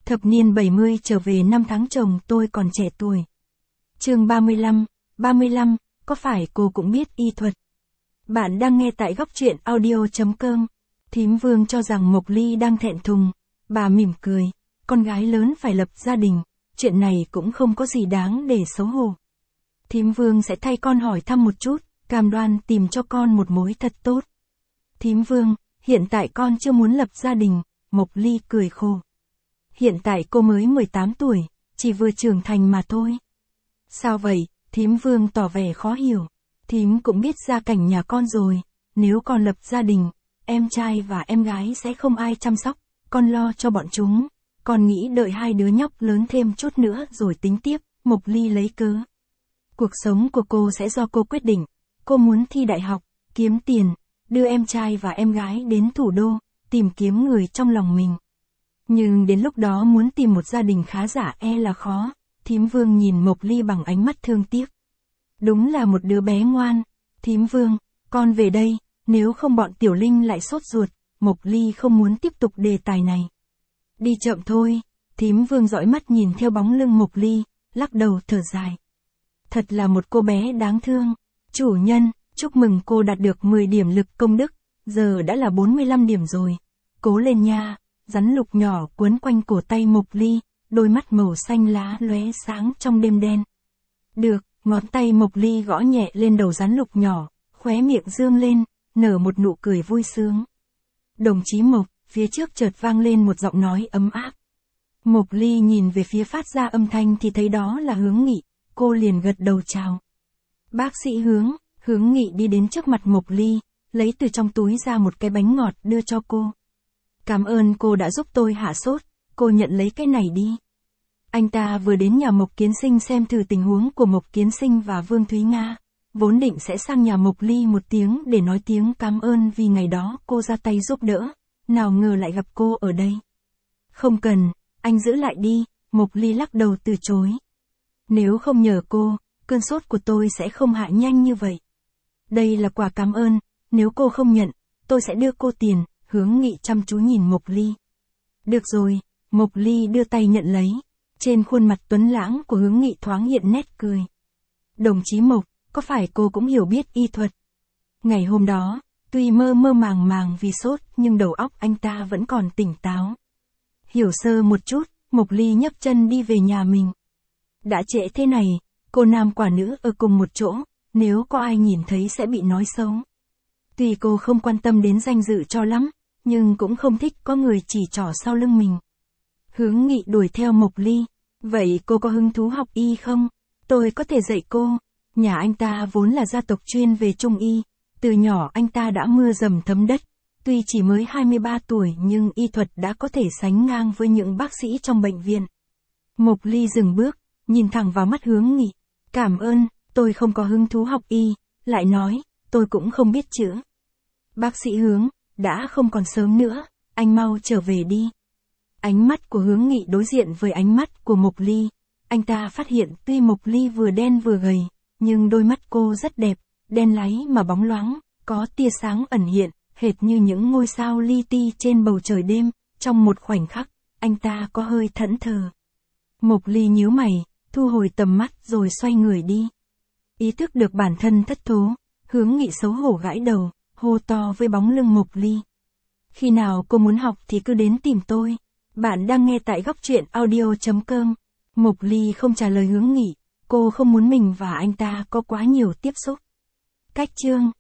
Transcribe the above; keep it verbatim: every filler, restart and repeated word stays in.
Thập niên bảy mươi trở về năm tháng chồng tôi còn trẻ tuổi. Chương ba mươi lăm, ba mươi lăm, có phải cô cũng biết y thuật? Bạn đang nghe tại góc truyện audio chấm com. Thím Vương cho rằng Mộc Ly đang thẹn thùng. Bà mỉm cười, con gái lớn phải lập gia đình, chuyện này cũng không có gì đáng để xấu hổ. Thím Vương sẽ thay con hỏi thăm một chút, cam đoan tìm cho con một mối thật tốt. Thím Vương, hiện tại con chưa muốn lập gia đình, Mộc Ly cười khổ. Hiện tại cô mới mười tám tuổi, chỉ vừa trưởng thành mà thôi. Sao vậy? Thím Vương tỏ vẻ khó hiểu. Thím cũng biết gia cảnh nhà con rồi, nếu con lập gia đình, em trai và em gái sẽ không ai chăm sóc, con lo cho bọn chúng. Con nghĩ đợi hai đứa nhóc lớn thêm chút nữa rồi tính tiếp, Mộc Ly lấy cớ. Cuộc sống của cô sẽ do cô quyết định, cô muốn thi đại học, kiếm tiền, đưa em trai và em gái đến thủ đô, tìm kiếm người trong lòng mình. Nhưng đến lúc đó muốn tìm một gia đình khá giả e là khó. Thím Vương nhìn Mộc Ly bằng ánh mắt thương tiếc. Đúng là một đứa bé ngoan. Thím Vương, con về đây, nếu không bọn Tiểu Linh lại sốt ruột. Mộc Ly không muốn tiếp tục đề tài này. Đi chậm thôi. Thím Vương dõi mắt nhìn theo bóng lưng Mộc Ly, lắc đầu thở dài. Thật là một cô bé đáng thương. Chủ nhân, chúc mừng cô đạt được mười điểm lực công đức, giờ đã là bốn mươi lăm điểm rồi. Cố lên nha. Rắn lục nhỏ quấn quanh cổ tay Mộc Ly, đôi mắt màu xanh lá lóe sáng trong đêm đen. Được, ngón tay Mộc Ly gõ nhẹ lên đầu rắn lục nhỏ, khóe miệng dương lên, nở một nụ cười vui sướng. Đồng chí Mộc, phía trước chợt vang lên một giọng nói ấm áp. Mộc Ly nhìn về phía phát ra âm thanh thì thấy đó là Hướng Nghị, cô liền gật đầu chào. Bác sĩ Hướng, Hướng Nghị đi đến trước mặt Mộc Ly, lấy từ trong túi ra một cái bánh ngọt đưa cho cô. Cảm ơn cô đã giúp tôi hạ sốt, cô nhận lấy cái này đi. Anh ta vừa đến nhà Mộc Kiến Sinh xem thử tình huống của Mộc Kiến Sinh và Vương Thúy Nga, vốn định sẽ sang nhà Mộc Ly một tiếng để nói tiếng cảm ơn vì ngày đó cô ra tay giúp đỡ, nào ngờ lại gặp cô ở đây. Không cần, anh giữ lại đi, Mộc Ly lắc đầu từ chối. Nếu không nhờ cô, cơn sốt của tôi sẽ không hạ nhanh như vậy. Đây là quà cảm ơn, nếu cô không nhận, tôi sẽ đưa cô tiền. Hướng Nghị chăm chú nhìn Mộc Ly. Được rồi, Mộc Ly đưa tay nhận lấy. Trên khuôn mặt tuấn lãng của Hướng Nghị thoáng hiện nét cười. Đồng chí Mộc, có phải cô cũng hiểu biết y thuật? Ngày hôm đó, tuy mơ mơ màng màng vì sốt nhưng đầu óc anh ta vẫn còn tỉnh táo. Hiểu sơ một chút, Mộc Ly nhấc chân đi về nhà mình. Đã trễ thế này, cô nam quả nữ ở cùng một chỗ, nếu có ai nhìn thấy sẽ bị nói xấu. Tuy cô không quan tâm đến danh dự cho lắm, nhưng cũng không thích có người chỉ trỏ sau lưng mình. Hướng Nghị đuổi theo Mộc Ly. Vậy cô có hứng thú học y không? Tôi có thể dạy cô. Nhà anh ta vốn là gia tộc chuyên về trung y. Từ nhỏ anh ta đã mưa dầm thấm đất. Tuy chỉ mới hai mươi ba tuổi nhưng y thuật đã có thể sánh ngang với những bác sĩ trong bệnh viện. Mộc Ly dừng bước, nhìn thẳng vào mắt Hướng Nghị. Cảm ơn, tôi không có hứng thú học y. Lại nói, tôi cũng không biết chữ. Bác sĩ Hướng, đã không còn sớm nữa, anh mau trở về đi. Ánh mắt của Hướng Nghị đối diện với ánh mắt của Mộc Ly. Anh ta phát hiện tuy Mộc Ly vừa đen vừa gầy, nhưng đôi mắt cô rất đẹp, đen láy mà bóng loáng, có tia sáng ẩn hiện, hệt như những ngôi sao li ti trên bầu trời đêm. Trong một khoảnh khắc, anh ta có hơi thẫn thờ. Mộc Ly nhíu mày, thu hồi tầm mắt rồi xoay người đi. Ý thức được bản thân thất thố, Hướng Nghị xấu hổ gãi đầu, hô to với bóng lưng Mộc Ly. Khi nào cô muốn học thì cứ đến tìm tôi. Bạn đang nghe tại góc truyện audio chấm com. Mộc Ly không trả lời Hướng Nghị, cô không muốn mình và anh ta có quá nhiều tiếp xúc. Cách chương